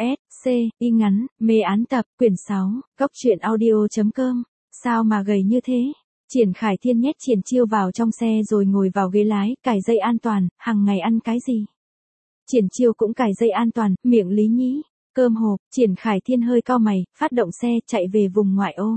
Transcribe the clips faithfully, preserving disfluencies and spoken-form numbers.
S, C, y ngắn, mê án tập, quyển sáu, Cốc truyện audio chấm com. Sao mà gầy như thế? Triển Khải Thiên nhét Triển Chiêu vào trong xe rồi ngồi vào ghế lái, cài dây an toàn, hàng ngày ăn cái gì? Triển Chiêu cũng cài dây an toàn, miệng Lý Nhĩ, cơm hộp. Triển Khải Thiên hơi cau mày, phát động xe, chạy về vùng ngoại ô.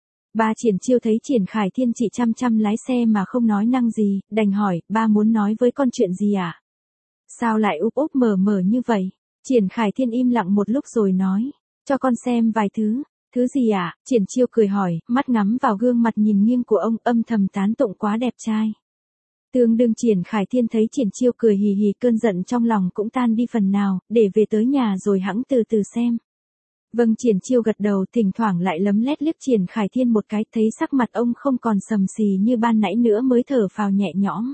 Ba Triển Chiêu thấy Triển Khải Thiên chỉ chăm chăm lái xe mà không nói năng gì, đành hỏi, ba muốn nói với con chuyện gì à? Sao lại úp úp mở mở như vậy? Triển Khải Thiên im lặng một lúc rồi nói, cho con xem vài thứ. Thứ gì ạ? À? Triển Chiêu cười hỏi, mắt ngắm vào gương mặt nhìn nghiêng của ông, âm thầm tán tụng quá đẹp trai. Tương đương Triển Khải Thiên thấy Triển Chiêu cười hì hì, cơn giận trong lòng cũng tan đi phần nào, để về tới nhà rồi hẵng từ từ xem. Vâng, Triển Chiêu gật đầu, thỉnh thoảng lại lấm lét liếc Triển Khải Thiên một cái, thấy sắc mặt ông không còn sầm xì như ban nãy nữa mới thở phào nhẹ nhõm.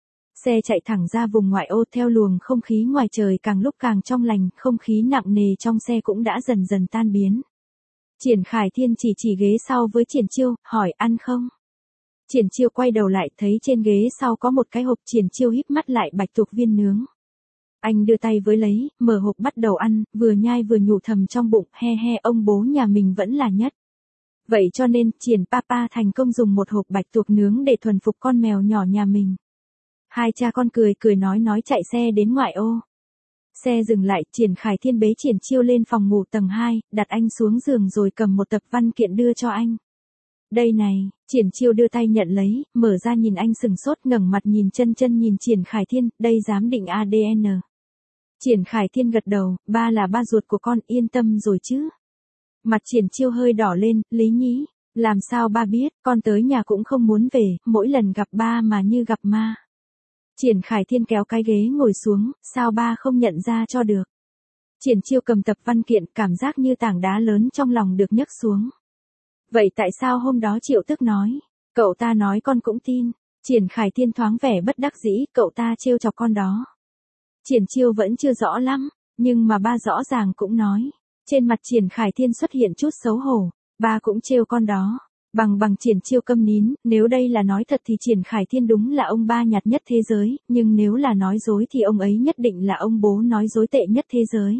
Xe chạy thẳng ra vùng ngoại ô, theo luồng không khí ngoài trời càng lúc càng trong lành, không khí nặng nề trong xe cũng đã dần dần tan biến. Triển Khải Thiên chỉ chỉ ghế sau với Triển Chiêu, hỏi ăn không? Triển Chiêu quay đầu lại, thấy trên ghế sau có một cái hộp. Triển Chiêu híp mắt lại, bạch tuộc viên nướng. Anh đưa tay với lấy, mở hộp bắt đầu ăn, vừa nhai vừa nhủ thầm trong bụng, he he, ông bố nhà mình vẫn là nhất. Vậy cho nên, Triển Papa thành công dùng một hộp bạch tuộc nướng để thuần phục con mèo nhỏ nhà mình. Hai cha con cười cười nói nói chạy xe đến ngoại ô. Xe dừng lại, Triển Khải Thiên bế Triển Chiêu lên phòng ngủ tầng hai, đặt anh xuống giường rồi cầm một tập văn kiện đưa cho anh. Đây này. Triển Chiêu đưa tay nhận lấy, mở ra nhìn anh sừng sốt, ngẩng mặt nhìn chân chân nhìn Triển Khải Thiên, đây giám định a đê en. Triển Khải Thiên gật đầu, ba là ba ruột của con, yên tâm rồi chứ. Mặt Triển Chiêu hơi đỏ lên, Lý Nhĩ, làm sao ba biết, con tới nhà cũng không muốn về, mỗi lần gặp ba mà như gặp ma. Triển Khải Thiên kéo cái ghế ngồi xuống, sao ba không nhận ra cho được. Triển Chiêu cầm tập văn kiện, cảm giác như tảng đá lớn trong lòng được nhấc xuống. Vậy tại sao hôm đó Triệu Tức nói, cậu ta nói con cũng tin. Triển Khải Thiên thoáng vẻ bất đắc dĩ, cậu ta trêu chọc con đó. Triển Chiêu vẫn chưa rõ lắm, nhưng mà ba rõ ràng cũng nói. Trên mặt Triển Khải Thiên xuất hiện chút xấu hổ, ba cũng trêu con đó. Bằng bằng Triển Chiêu câm nín, nếu đây là nói thật thì Triển Khải Thiên đúng là ông ba nhạt nhất thế giới, nhưng nếu là nói dối thì ông ấy nhất định là ông bố nói dối tệ nhất thế giới.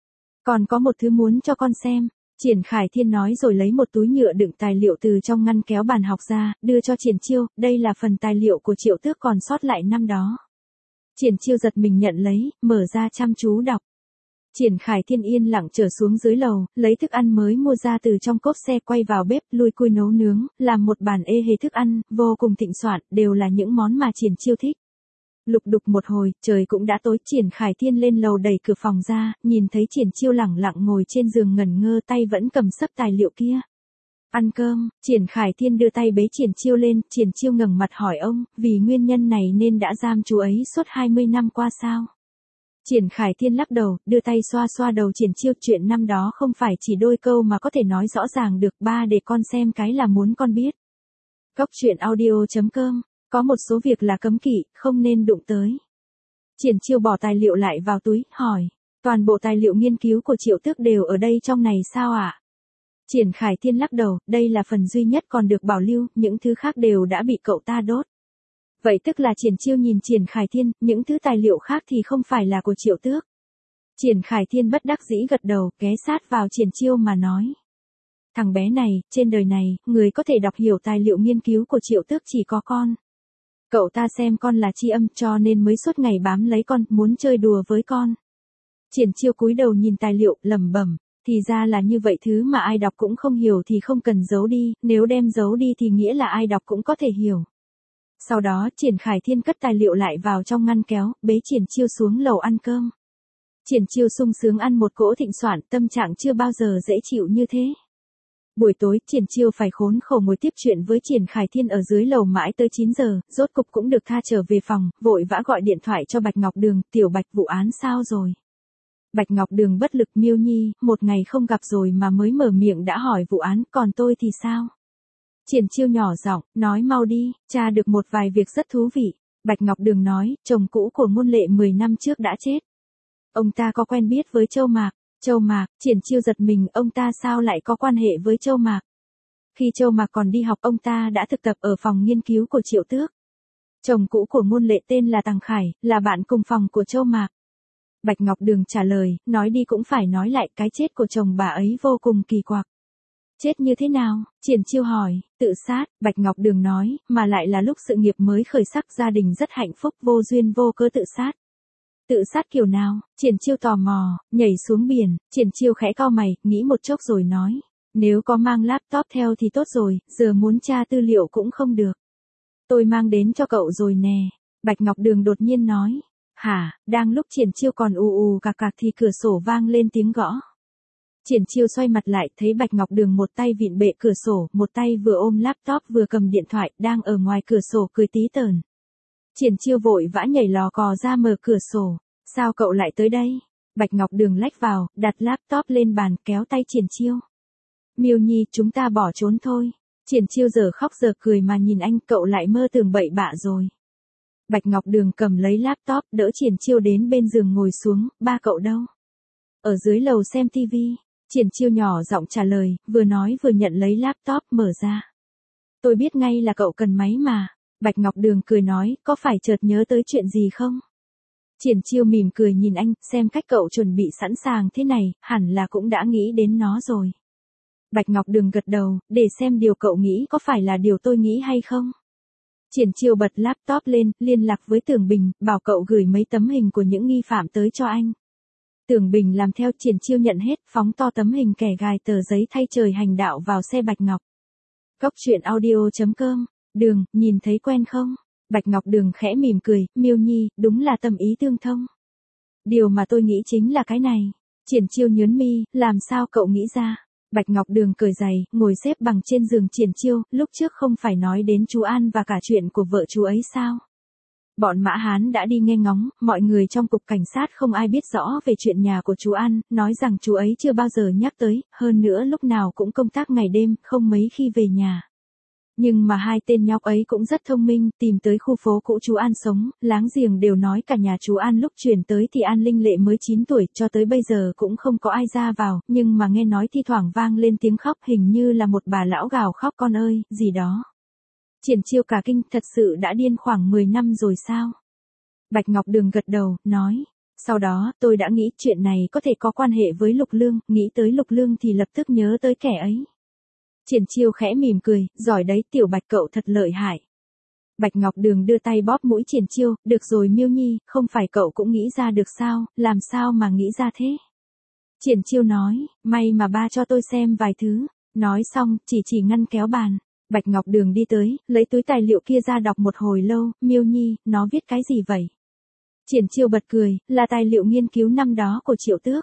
Còn có một thứ muốn cho con xem. Triển Khải Thiên nói rồi lấy một túi nhựa đựng tài liệu từ trong ngăn kéo bàn học ra, đưa cho Triển Chiêu, đây là phần tài liệu của Triệu Tước còn sót lại năm đó. Triển Chiêu giật mình nhận lấy, mở ra chăm chú đọc. Triển Khải Thiên yên lặng trở xuống dưới lầu, lấy thức ăn mới mua ra từ trong cốp xe, quay vào bếp, lui cui nấu nướng, làm một bàn ê hề thức ăn, vô cùng thịnh soạn, đều là những món mà Triển Chiêu thích. Lục đục một hồi, trời cũng đã tối, Triển Khải Thiên lên lầu đẩy cửa phòng ra, nhìn thấy Triển Chiêu lẳng lặng ngồi trên giường ngẩn ngơ, tay vẫn cầm sấp tài liệu kia. Ăn cơm. Triển Khải Thiên đưa tay bế Triển Chiêu lên, Triển Chiêu ngẩng mặt hỏi ông, vì nguyên nhân này nên đã giam chú ấy suốt hai mươi năm qua sao? Triển Khải Thiên lắc đầu, đưa tay xoa xoa đầu Triển Chiêu, chuyện năm đó không phải chỉ đôi câu mà có thể nói rõ ràng được, ba để con xem cái là muốn con biết. Cốc truyện audio chấm com, có một số việc là cấm kỵ, không nên đụng tới. Triển Chiêu bỏ tài liệu lại vào túi, hỏi, toàn bộ tài liệu nghiên cứu của Triệu Tước đều ở đây trong này sao ạ? À? Triển Khải Thiên lắc đầu, đây là phần duy nhất còn được bảo lưu, những thứ khác đều đã bị cậu ta đốt. Vậy tức là Triển Chiêu nhìn Triển Khải Thiên, những thứ tài liệu khác thì không phải là của Triệu Tước. Triển Khải Thiên bất đắc dĩ gật đầu, ghé sát vào Triển Chiêu mà nói. Thằng bé này, trên đời này, người có thể đọc hiểu tài liệu nghiên cứu của Triệu Tước chỉ có con. Cậu ta xem con là tri âm cho nên mới suốt ngày bám lấy con, muốn chơi đùa với con. Triển Chiêu cúi đầu nhìn tài liệu, lẩm bẩm, thì ra là như vậy, thứ mà ai đọc cũng không hiểu thì không cần giấu đi, nếu đem giấu đi thì nghĩa là ai đọc cũng có thể hiểu. Sau đó, Triển Khải Thiên cất tài liệu lại vào trong ngăn kéo, bế Triển Chiêu xuống lầu ăn cơm. Triển Chiêu sung sướng ăn một cỗ thịnh soạn, tâm trạng chưa bao giờ dễ chịu như thế. Buổi tối, Triển Chiêu phải khốn khổ ngồi tiếp chuyện với Triển Khải Thiên ở dưới lầu mãi tới chín giờ, rốt cục cũng được tha trở về phòng, vội vã gọi điện thoại cho Bạch Ngọc Đường, tiểu Bạch, vụ án sao rồi? Bạch Ngọc Đường bất lực, Miêu Nhi, một ngày không gặp rồi mà mới mở miệng đã hỏi vụ án, còn tôi thì sao? Triển Chiêu nhỏ giọng, nói mau đi, tra được một vài việc rất thú vị. Bạch Ngọc Đường nói, chồng cũ của Ngôn Lệ mười năm trước đã chết. Ông ta có quen biết với Châu Mạc. Châu Mạc. Triển Chiêu giật mình, ông ta sao lại có quan hệ với Châu Mạc? Khi Châu Mạc còn đi học, ông ta đã thực tập ở phòng nghiên cứu của Triệu Tước. Chồng cũ của Ngôn Lệ tên là Tằng Khải, là bạn cùng phòng của Châu Mạc. Bạch Ngọc Đường trả lời, nói đi cũng phải nói lại, cái chết của chồng bà ấy vô cùng kỳ quặc. Chết như thế nào? Triển Chiêu hỏi. Tự sát, Bạch Ngọc Đường nói, mà lại là lúc sự nghiệp mới khởi sắc, gia đình rất hạnh phúc, vô duyên vô cớ tự sát. Tự sát kiểu nào? Triển Chiêu tò mò, nhảy xuống biển. Triển Chiêu khẽ cau mày, nghĩ một chốc rồi nói, nếu có mang laptop theo thì tốt rồi, giờ muốn tra tư liệu cũng không được. Tôi mang đến cho cậu rồi nè. Bạch Ngọc Đường đột nhiên nói. Hả? Đang lúc Triển Chiêu còn ù ù cạc cạc thì cửa sổ vang lên tiếng gõ. Triển Chiêu xoay mặt lại, thấy Bạch Ngọc Đường một tay vịn bệ cửa sổ, một tay vừa ôm laptop vừa cầm điện thoại, đang ở ngoài cửa sổ cười tí tởn. Triển Chiêu vội vã nhảy lò cò ra mở cửa sổ. Sao cậu lại tới đây? Bạch Ngọc Đường lách vào, đặt laptop lên bàn, kéo tay Triển Chiêu. Miêu Nhi, chúng ta bỏ trốn thôi. Triển Chiêu giờ khóc giờ cười mà nhìn anh, cậu lại mơ tưởng bậy bạ rồi. Bạch Ngọc Đường cầm lấy laptop, đỡ Triển Chiêu đến bên giường ngồi xuống, ba cậu đâu? Ở dưới lầu xem tivi. Triển Chiêu nhỏ giọng trả lời, vừa nói vừa nhận lấy laptop mở ra. Tôi biết ngay là cậu cần máy mà. Bạch Ngọc Đường cười nói, có phải chợt nhớ tới chuyện gì không? Triển Chiêu mỉm cười nhìn anh, xem cách cậu chuẩn bị sẵn sàng thế này, hẳn là cũng đã nghĩ đến nó rồi. Bạch Ngọc Đường gật đầu, để xem điều cậu nghĩ có phải là điều tôi nghĩ hay không. Triển Chiêu bật laptop lên, liên lạc với Tưởng Bình, bảo cậu gửi mấy tấm hình của những nghi phạm tới cho anh. Tưởng Bình làm theo, Triển Chiêu nhận hết, phóng to tấm hình kẻ gài tờ giấy thay trời hành đạo vào xe Bạch Ngọc. Cốc truyện audio chấm com, Đường, nhìn thấy quen không? Bạch Ngọc Đường khẽ mỉm cười, Miêu Nhi, đúng là tâm ý tương thông. Điều mà tôi nghĩ chính là cái này. Triển Chiêu nhớn mi, làm sao cậu nghĩ ra? Bạch Ngọc Đường cởi giày, ngồi xếp bằng trên giường Triển Chiêu, lúc trước không phải nói đến chú An và cả chuyện của vợ chú ấy sao? Bọn Mã Hán đã đi nghe ngóng, mọi người trong cục cảnh sát không ai biết rõ về chuyện nhà của chú An, nói rằng chú ấy chưa bao giờ nhắc tới, hơn nữa lúc nào cũng công tác ngày đêm, không mấy khi về nhà. Nhưng mà hai tên nhóc ấy cũng rất thông minh, tìm tới khu phố cũ chú An sống, láng giềng đều nói cả nhà chú An lúc chuyển tới thì An Linh Lệ mới chín tuổi, cho tới bây giờ cũng không có ai ra vào, nhưng mà nghe nói thi thoảng vang lên tiếng khóc, hình như là một bà lão gào khóc con ơi, gì đó. Triển Chiêu cả kinh, thật sự đã điên khoảng mười năm rồi sao? Bạch Ngọc Đường gật đầu, nói, sau đó tôi đã nghĩ chuyện này có thể có quan hệ với Lục Lương, nghĩ tới Lục Lương thì lập tức nhớ tới kẻ ấy. Triển Chiêu khẽ mỉm cười, giỏi đấy tiểu Bạch cậu thật lợi hại. Bạch Ngọc Đường đưa tay bóp mũi Triển Chiêu, được rồi Miêu Nhi, không phải cậu cũng nghĩ ra được sao, làm sao mà nghĩ ra thế? Triển Chiêu nói, may mà ba cho tôi xem vài thứ, nói xong, chỉ chỉ ngăn kéo bàn. Bạch Ngọc Đường đi tới, lấy túi tài liệu kia ra đọc một hồi lâu, Miêu Nhi, nó viết cái gì vậy? Triển Chiêu bật cười, là tài liệu nghiên cứu năm đó của Triệu Tước.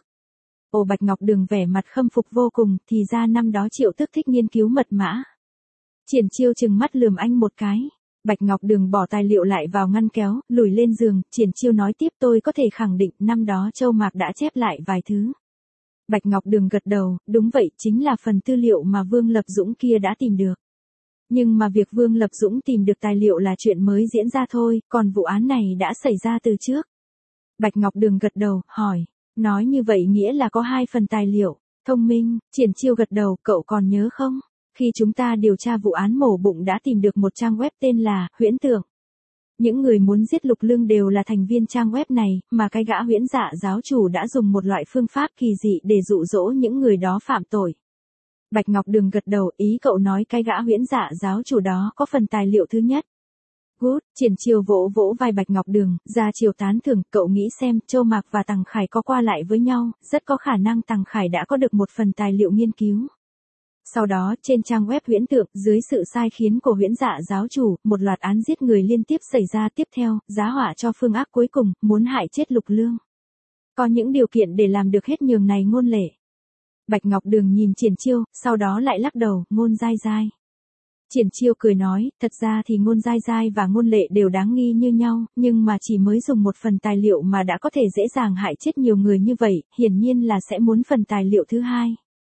Ồ Bạch Ngọc Đường vẻ mặt khâm phục vô cùng, thì ra năm đó Triệu Tước thích nghiên cứu mật mã. Triển Chiêu trừng mắt lườm anh một cái. Bạch Ngọc Đường bỏ tài liệu lại vào ngăn kéo, lùi lên giường, Triển Chiêu nói tiếp tôi có thể khẳng định năm đó Châu Mạc đã chép lại vài thứ. Bạch Ngọc Đường gật đầu, đúng vậy, chính là phần tư liệu mà Vương Lập Dũng kia đã tìm được. Nhưng mà việc Vương Lập Dũng tìm được tài liệu là chuyện mới diễn ra thôi, còn vụ án này đã xảy ra từ trước. Bạch Ngọc Đường gật đầu, hỏi, nói như vậy nghĩa là có hai phần tài liệu. Thông minh, Triển Chiêu gật đầu, cậu còn nhớ không? Khi chúng ta điều tra vụ án mổ bụng đã tìm được một trang web tên là Huyễn Tượng. Những người muốn giết Lục Lương đều là thành viên trang web này, mà cái gã Huyễn Dạ giáo chủ đã dùng một loại phương pháp kỳ dị để dụ dỗ những người đó phạm tội. Bạch Ngọc Đường gật đầu, ý cậu nói cái gã Huyễn Dạ giáo chủ đó có phần tài liệu thứ nhất. Good, Triển Chiêu vỗ vỗ vai Bạch Ngọc Đường, ra chiều tán thưởng, cậu nghĩ xem, Châu Mạc và Tằng Khải có qua lại với nhau, rất có khả năng Tằng Khải đã có được một phần tài liệu nghiên cứu. Sau đó, trên trang web Huyễn Tượng, dưới sự sai khiến của Huyễn Dạ giáo chủ, một loạt án giết người liên tiếp xảy ra, tiếp theo, giá họa cho phương ác cuối cùng, muốn hại chết Lục Lương. Có những điều kiện để làm được hết nhường này ngôn lệ. Bạch Ngọc Đường nhìn Triển Chiêu, sau đó lại lắc đầu, Ngôn Giai Giai. Triển Chiêu cười nói, thật ra thì Ngôn Giai Giai và Ngôn Lệ đều đáng nghi như nhau, nhưng mà chỉ mới dùng một phần tài liệu mà đã có thể dễ dàng hại chết nhiều người như vậy, hiển nhiên là sẽ muốn phần tài liệu thứ hai.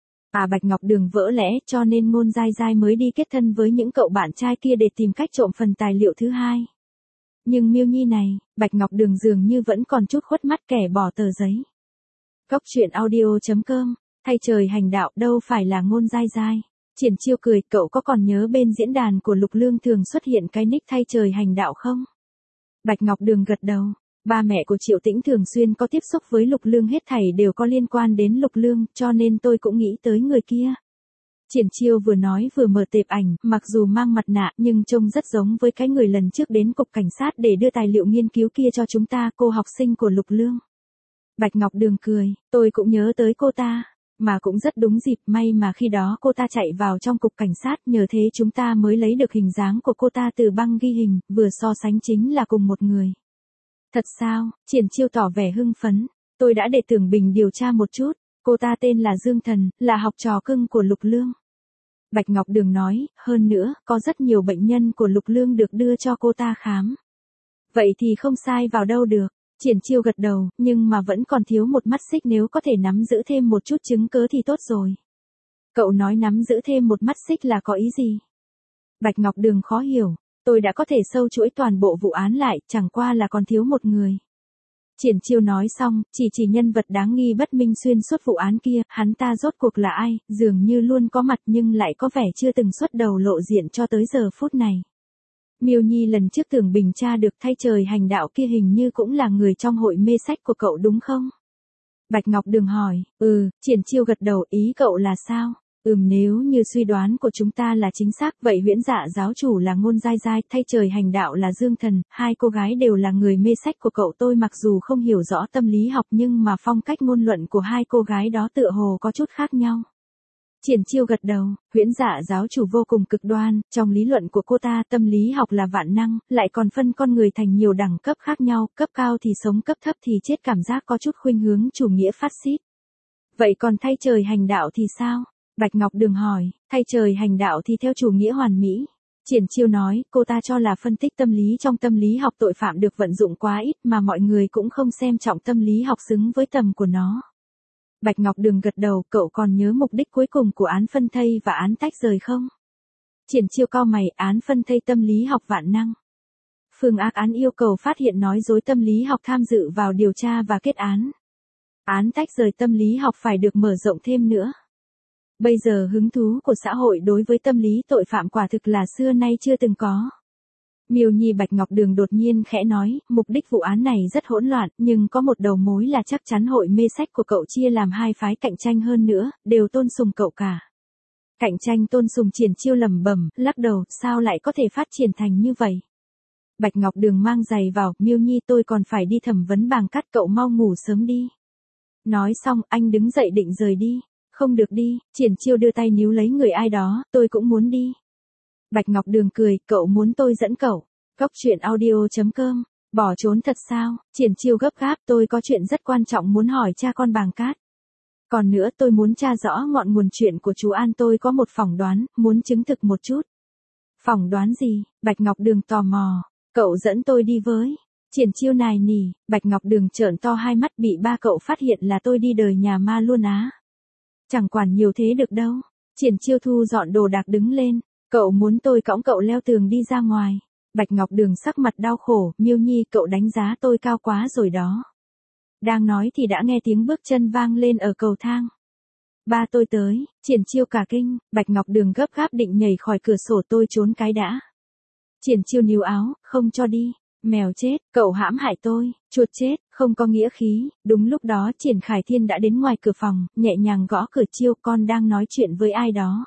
À Bạch Ngọc Đường vỡ lẽ, cho nên Ngôn Giai Giai mới đi kết thân với những cậu bạn trai kia để tìm cách trộm phần tài liệu thứ hai. Nhưng Miêu Nhi này, Bạch Ngọc Đường dường như vẫn còn chút khuất mắt kẻ bỏ tờ giấy. Cốc truyện audio chấm com, thay trời hành đạo đâu phải là Ngôn Giai Giai. Triển Chiêu cười, cậu có còn nhớ bên diễn đàn của Lục Lương thường xuất hiện cái nick thay trời hành đạo không? Bạch Ngọc Đường gật đầu. Ba mẹ của Triệu Tĩnh thường xuyên có tiếp xúc với Lục Lương, hết thảy đều có liên quan đến Lục Lương, cho nên tôi cũng nghĩ tới người kia. Triển Chiêu vừa nói vừa mở tệp ảnh, mặc dù mang mặt nạ nhưng trông rất giống với cái người lần trước đến cục cảnh sát để đưa tài liệu nghiên cứu kia cho chúng ta, cô học sinh của Lục Lương. Bạch Ngọc Đường cười, tôi cũng nhớ tới cô ta, mà cũng rất đúng dịp, may mà khi đó cô ta chạy vào trong cục cảnh sát, nhờ thế chúng ta mới lấy được hình dáng của cô ta từ băng ghi hình, vừa so sánh chính là cùng một người. Thật sao? Triển Chiêu tỏ vẻ hưng phấn, tôi đã để Tưởng Bình điều tra một chút, cô ta tên là Dương Thần, là học trò cưng của Lục Lương. Bạch Ngọc Đường nói, hơn nữa, có rất nhiều bệnh nhân của Lục Lương được đưa cho cô ta khám. Vậy thì không sai vào đâu được. Triển Chiêu gật đầu, nhưng mà vẫn còn thiếu một mắt xích, nếu có thể nắm giữ thêm một chút chứng cớ thì tốt rồi. Cậu nói nắm giữ thêm một mắt xích là có ý gì? Bạch Ngọc Đường khó hiểu, tôi đã có thể sâu chuỗi toàn bộ vụ án lại, chẳng qua là còn thiếu một người. Triển Chiêu nói xong, chỉ chỉ nhân vật đáng nghi bất minh xuyên suốt vụ án kia, hắn ta rốt cuộc là ai, dường như luôn có mặt nhưng lại có vẻ chưa từng xuất đầu lộ diện cho tới giờ phút này. Miêu Nhi lần trước Tưởng Bình tra được thay trời hành đạo kia hình như cũng là người trong hội mê sách của cậu đúng không? Bạch Ngọc Đường hỏi, ừ, Triển Chiêu gật đầu, ý cậu là sao? Ừm, nếu như suy đoán của chúng ta là chính xác, vậy Huyễn Dạ giáo chủ là Ngôn Giai Giai, thay trời hành đạo là Dương Thần, hai cô gái đều là người mê sách của cậu. Tôi mặc dù không hiểu rõ tâm lý học nhưng mà phong cách ngôn luận của hai cô gái đó tựa hồ có chút khác nhau. Triển Chiêu gật đầu, Huyễn Dạ giáo chủ vô cùng cực đoan, trong lý luận của cô ta tâm lý học là vạn năng, lại còn phân con người thành nhiều đẳng cấp khác nhau, cấp cao thì sống, cấp thấp thì chết, cảm giác có chút khuynh hướng chủ nghĩa phát xít. Vậy còn thay trời hành đạo thì sao? Bạch Ngọc Đường hỏi, thay trời hành đạo thì theo chủ nghĩa hoàn mỹ. Triển Chiêu nói, cô ta cho là phân tích tâm lý trong tâm lý học tội phạm được vận dụng quá ít mà mọi người cũng không xem trọng tâm lý học xứng với tầm của nó. Bạch Ngọc Đường gật đầu, cậu còn nhớ mục đích cuối cùng của án phân thây và án tách rời không? Triển Chiêu cau mày, án phân thây tâm lý học vạn năng. Phương ác án yêu cầu phát hiện nói dối tâm lý học tham dự vào điều tra và kết án. Án tách rời tâm lý học phải được mở rộng thêm nữa. Bây giờ hứng thú của xã hội đối với tâm lý tội phạm quả thực là xưa nay chưa từng có. Miêu Nhi Bạch Ngọc Đường đột nhiên khẽ nói, mục đích vụ án này rất hỗn loạn, nhưng có một đầu mối là chắc chắn hội mê sách của cậu chia làm hai phái cạnh tranh, hơn nữa, đều tôn sùng cậu cả. Cạnh tranh tôn sùng? Triển Chiêu lẩm bẩm, lắc đầu, sao lại có thể phát triển thành như vậy? Bạch Ngọc Đường mang giày vào, Miêu Nhi tôi còn phải đi thẩm vấn Bàng Cát, cậu mau ngủ sớm đi. Nói xong, anh đứng dậy định rời đi. Không được đi, Triển Chiêu đưa tay níu lấy người ai đó, tôi cũng muốn đi. Bạch Ngọc Đường cười, cậu muốn tôi dẫn cậu. Cốc truyện audio chấm com, bỏ trốn thật sao? Triển Chiêu gấp gáp, tôi có chuyện rất quan trọng muốn hỏi cha con Bàng Cát. Còn nữa tôi muốn tra rõ ngọn nguồn chuyện của chú An, tôi có một phỏng đoán, muốn chứng thực một chút. Phỏng đoán gì? Bạch Ngọc Đường tò mò, cậu dẫn tôi đi với. Triển Chiêu nài nỉ, Bạch Ngọc Đường trợn to hai mắt, bị ba cậu phát hiện là tôi đi đời nhà ma luôn á. Chẳng quản nhiều thế được đâu. Triển Chiêu thu dọn đồ đạc đứng lên, cậu muốn tôi cõng cậu leo tường đi ra ngoài. Bạch Ngọc Đường sắc mặt đau khổ, Miêu Nhi cậu đánh giá tôi cao quá rồi đó. Đang nói thì đã nghe tiếng bước chân vang lên ở cầu thang. Ba tôi tới. Triển Chiêu cả kinh, Bạch Ngọc Đường gấp gáp định nhảy khỏi cửa sổ, tôi trốn cái đã. Triển Chiêu níu áo, không cho đi. Mèo chết, cậu hãm hại tôi, chuột chết, không có nghĩa khí. Đúng lúc đó Triển Khải Thiên đã đến ngoài cửa phòng, nhẹ nhàng gõ cửa. Chiêu, con đang nói chuyện với ai đó?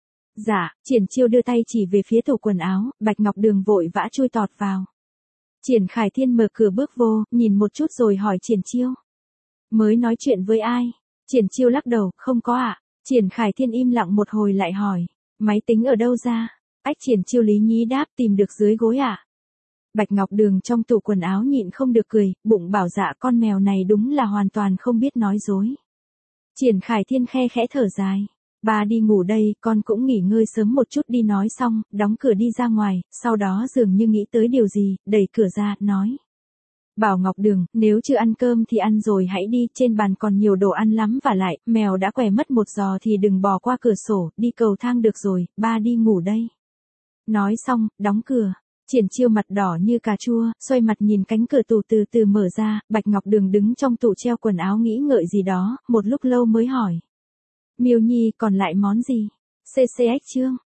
Dạ, Triển Chiêu đưa tay chỉ về phía tủ quần áo, Bạch Ngọc Đường vội vã chui tọt vào. Triển Khải Thiên mở cửa bước vô, nhìn một chút rồi hỏi Triển Chiêu. Mới nói chuyện với ai? Triển Chiêu lắc đầu, không có ạ. À. Triển Khải Thiên im lặng một hồi lại hỏi, máy tính ở đâu ra? Ách, Triển Chiêu lý nhí đáp, tìm được dưới gối ạ. À. Bạch Ngọc Đường trong tủ quần áo nhịn không được cười, bụng bảo dạ con mèo này đúng là hoàn toàn không biết nói dối. Triển Khải Thiên khe khẽ thở dài. Ba đi ngủ đây, con cũng nghỉ ngơi sớm một chút đi. Nói xong, đóng cửa đi ra ngoài, sau đó dường như nghĩ tới điều gì, đẩy cửa ra, nói. Bảo Ngọc Đường, nếu chưa ăn cơm thì ăn rồi hãy đi, trên bàn còn nhiều đồ ăn lắm, và lại, mèo đã què mất một giò thì đừng bò qua cửa sổ, đi cầu thang được rồi, ba đi ngủ đây. Nói xong, đóng cửa. Triển Chiêu mặt đỏ như cà chua, xoay mặt nhìn cánh cửa tủ từ từ mở ra, Bạch Ngọc Đường đứng trong tủ treo quần áo nghĩ ngợi gì đó, một lúc lâu mới hỏi. Miêu Nhi còn lại món gì? xê xê ích chương.